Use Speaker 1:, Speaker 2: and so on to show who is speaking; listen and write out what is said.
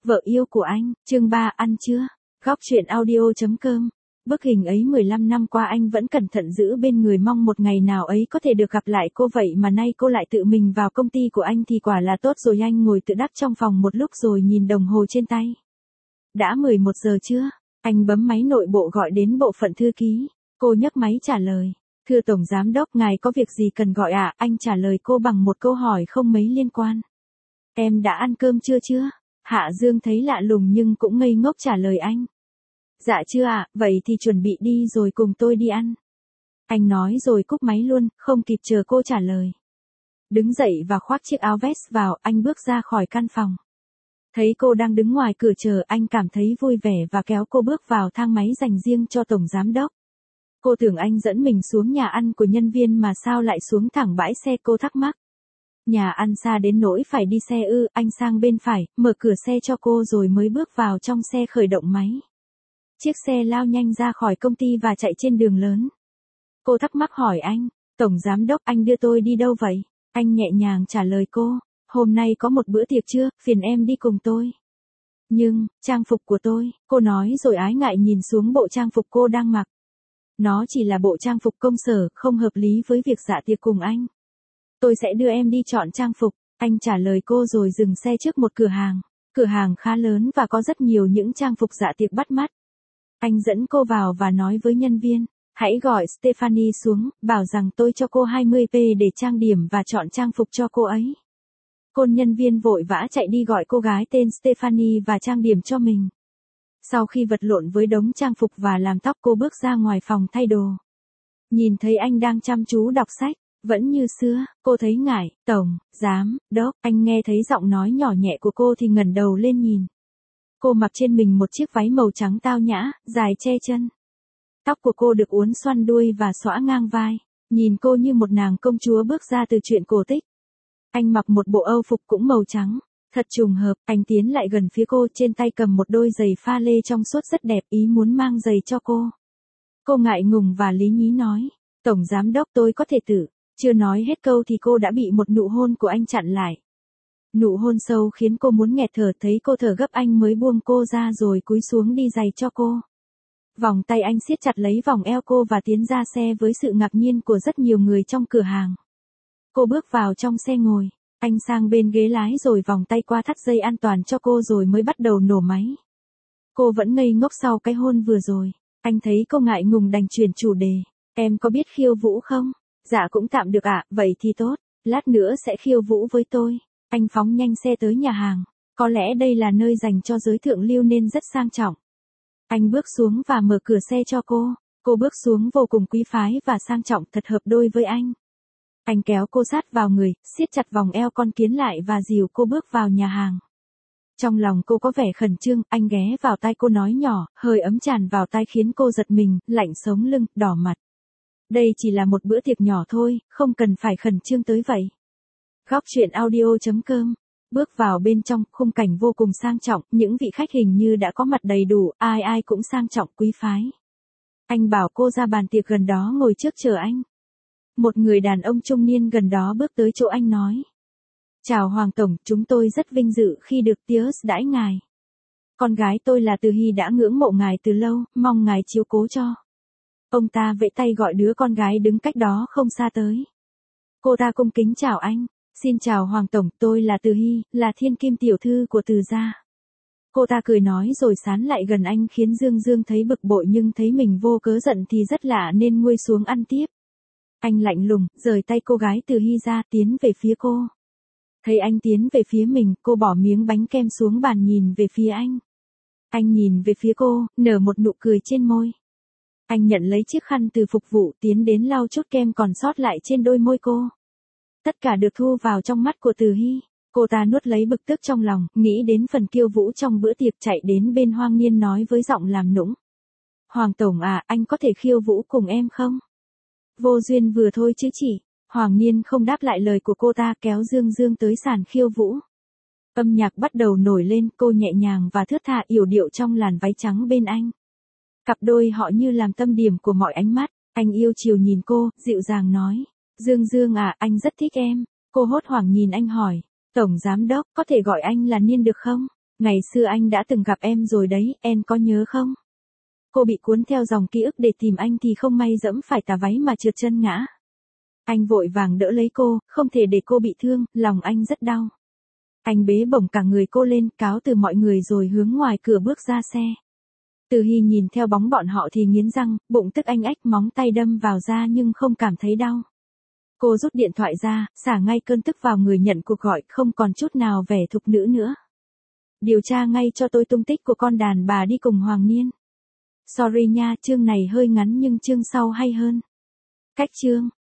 Speaker 1: Vợ yêu của anh, chương 3 ăn chưa? Góc truyện audio.com. Bức hình ấy 15 năm qua anh vẫn cẩn thận giữ bên người, mong một ngày nào ấy có thể được gặp lại cô, vậy mà nay cô lại tự mình vào công ty của anh thì quả là tốt rồi. Anh ngồi tự đắc trong phòng một lúc rồi nhìn đồng hồ trên tay. Đã 11 giờ chưa? Anh bấm máy nội bộ gọi đến bộ phận thư ký. Cô nhấc máy trả lời. Thưa Tổng Giám đốc, ngài có việc gì cần gọi ạ? Anh trả lời cô bằng một câu hỏi không mấy liên quan. Em đã ăn cơm chưa? Hạ Dương thấy lạ lùng nhưng cũng ngây ngốc trả lời anh. Dạ chưa ạ, vậy thì chuẩn bị đi rồi cùng tôi đi ăn. Anh nói rồi cúp máy luôn, không kịp chờ cô trả lời. Đứng dậy và khoác chiếc áo vest vào, anh bước ra khỏi căn phòng. Thấy cô đang đứng ngoài cửa chờ, anh cảm thấy vui vẻ và kéo cô bước vào thang máy dành riêng cho Tổng Giám đốc. Cô tưởng anh dẫn mình xuống nhà ăn của nhân viên mà sao lại xuống thẳng bãi xe, cô thắc mắc. Nhà ăn xa đến nỗi phải đi xe ư? Anh sang bên phải, mở cửa xe cho cô rồi mới bước vào trong xe, khởi động máy. Chiếc xe lao nhanh ra khỏi công ty và chạy trên đường lớn. Cô thắc mắc hỏi anh, Tổng Giám đốc, anh đưa tôi đi đâu vậy? Anh nhẹ nhàng trả lời cô, hôm nay có một bữa tiệc trưa, phiền em đi cùng tôi. Nhưng, trang phục của tôi, cô nói rồi ái ngại nhìn xuống bộ trang phục cô đang mặc. Nó chỉ là bộ trang phục công sở, không hợp lý với việc dạ tiệc cùng anh. Tôi sẽ đưa em đi chọn trang phục, anh trả lời cô rồi dừng xe trước một cửa hàng. Cửa hàng khá lớn và có rất nhiều những trang phục dạ tiệc bắt mắt. Anh dẫn cô vào và nói với nhân viên, hãy gọi Stephanie xuống, bảo rằng tôi cho cô 20p để trang điểm và chọn trang phục cho cô ấy. Cô nhân viên vội vã chạy đi gọi cô gái tên Stephanie và trang điểm cho mình. Sau khi vật lộn với đống trang phục và làm tóc, cô bước ra ngoài phòng thay đồ. Nhìn thấy anh đang chăm chú đọc sách. Vẫn như xưa, cô thấy ngại. Tổng Giám đốc, anh nghe thấy giọng nói nhỏ nhẹ của cô thì ngẩng đầu lên nhìn. Cô mặc trên mình một chiếc váy màu trắng tao nhã, dài che chân. Tóc của cô được uốn xoăn đuôi và xõa ngang vai, nhìn cô như một nàng công chúa bước ra từ truyện cổ tích. Anh mặc một bộ âu phục cũng màu trắng. Thật trùng hợp, anh tiến lại gần phía cô, trên tay cầm một đôi giày pha lê trong suốt rất đẹp, ý muốn mang giày cho cô. Cô ngại ngùng và lý nhí nói, Tổng Giám đốc, tôi có thể tự. Chưa nói hết câu thì cô đã bị một nụ hôn của anh chặn lại. Nụ hôn sâu khiến cô muốn nghẹt thở, thấy cô thở gấp anh mới buông cô ra rồi cúi xuống đi giày cho cô. Vòng tay anh siết chặt lấy vòng eo cô và tiến ra xe với sự ngạc nhiên của rất nhiều người trong cửa hàng. Cô bước vào trong xe ngồi, anh sang bên ghế lái rồi vòng tay qua thắt dây an toàn cho cô rồi mới bắt đầu nổ máy. Cô vẫn ngây ngốc sau cái hôn vừa rồi, anh thấy cô ngại ngùng đành chuyển chủ đề, em có biết khiêu vũ không? Dạ cũng tạm được ạ, vậy thì tốt, lát nữa sẽ khiêu vũ với tôi. Anh phóng nhanh xe tới nhà hàng, có lẽ đây là nơi dành cho giới thượng lưu nên rất sang trọng. Anh bước xuống và mở cửa xe cho cô bước xuống vô cùng quý phái và sang trọng, thật hợp đôi với anh. Anh kéo cô sát vào người, siết chặt vòng eo con kiến lại và dìu cô bước vào nhà hàng. Trong lòng cô có vẻ khẩn trương, anh ghé vào tai cô nói nhỏ, hơi ấm tràn vào tai khiến cô giật mình, lạnh sống lưng, đỏ mặt. Đây chỉ là một bữa tiệc nhỏ thôi, không cần phải khẩn trương tới vậy. Góc truyện audio.com. Bước vào bên trong, khung cảnh vô cùng sang trọng, những vị khách hình như đã có mặt đầy đủ, ai ai cũng sang trọng quý phái. Anh bảo cô ra bàn tiệc gần đó ngồi trước chờ anh. Một người đàn ông trung niên gần đó bước tới chỗ anh nói. Chào Hoàng Tổng, chúng tôi rất vinh dự khi được Tius đãi ngài. Con gái tôi là Từ Hy đã ngưỡng mộ ngài từ lâu, mong ngài chiếu cố cho. Ông ta vẫy tay gọi đứa con gái đứng cách đó không xa tới. Cô ta cung kính chào anh. Xin chào Hoàng Tổng, tôi là Từ Hy, là thiên kim tiểu thư của Từ gia. Cô ta cười nói rồi sán lại gần anh khiến Dương Dương thấy bực bội nhưng thấy mình vô cớ giận thì rất lạ nên nguôi xuống ăn tiếp. Anh lạnh lùng, rời tay cô gái Từ Hy ra, tiến về phía cô. Thấy anh tiến về phía mình, cô bỏ miếng bánh kem xuống bàn nhìn về phía anh. Anh nhìn về phía cô, nở một nụ cười trên môi. Anh nhận lấy chiếc khăn từ phục vụ, tiến đến lau chút kem còn sót lại trên đôi môi cô. Tất cả được thu vào trong mắt của Từ Hy. Cô ta nuốt lấy bực tức trong lòng, nghĩ đến phần khiêu vũ trong bữa tiệc, chạy đến bên Hoàng Niên nói với giọng làm nũng. Hoàng Tổng à, anh có thể khiêu vũ cùng em không? Vô duyên vừa thôi chứ chị. Hoàng Niên không đáp lại lời của cô ta, kéo Dương Dương tới sàn khiêu vũ. Âm nhạc bắt đầu nổi lên, cô nhẹ nhàng và thướt tha yểu điệu trong làn váy trắng bên anh. Cặp đôi họ như làm tâm điểm của mọi ánh mắt. Anh yêu chiều nhìn cô, dịu dàng nói. Dương Dương à, anh rất thích em. Cô hốt hoảng nhìn anh hỏi. Tổng Giám đốc, có thể gọi anh là Niên được không? Ngày xưa anh đã từng gặp em rồi đấy, em có nhớ không? Cô bị cuốn theo dòng ký ức để tìm anh thì không may dẫm phải tà váy mà trượt chân ngã. Anh vội vàng đỡ lấy cô, không thể để cô bị thương, lòng anh rất đau. Anh bế bổng cả người cô lên, cáo từ mọi người rồi hướng ngoài cửa bước ra xe. Từ Hy nhìn theo bóng bọn họ thì nghiến răng, bụng tức anh ách, móng tay đâm vào da nhưng không cảm thấy đau. Cô rút điện thoại ra, xả ngay cơn tức vào người nhận cuộc gọi, không còn chút nào vẻ thục nữ nữa. Điều tra ngay cho tôi tung tích của con đàn bà đi cùng Hoàng Niên. Sorry nha, chương này hơi ngắn nhưng chương sau hay hơn. Cách chương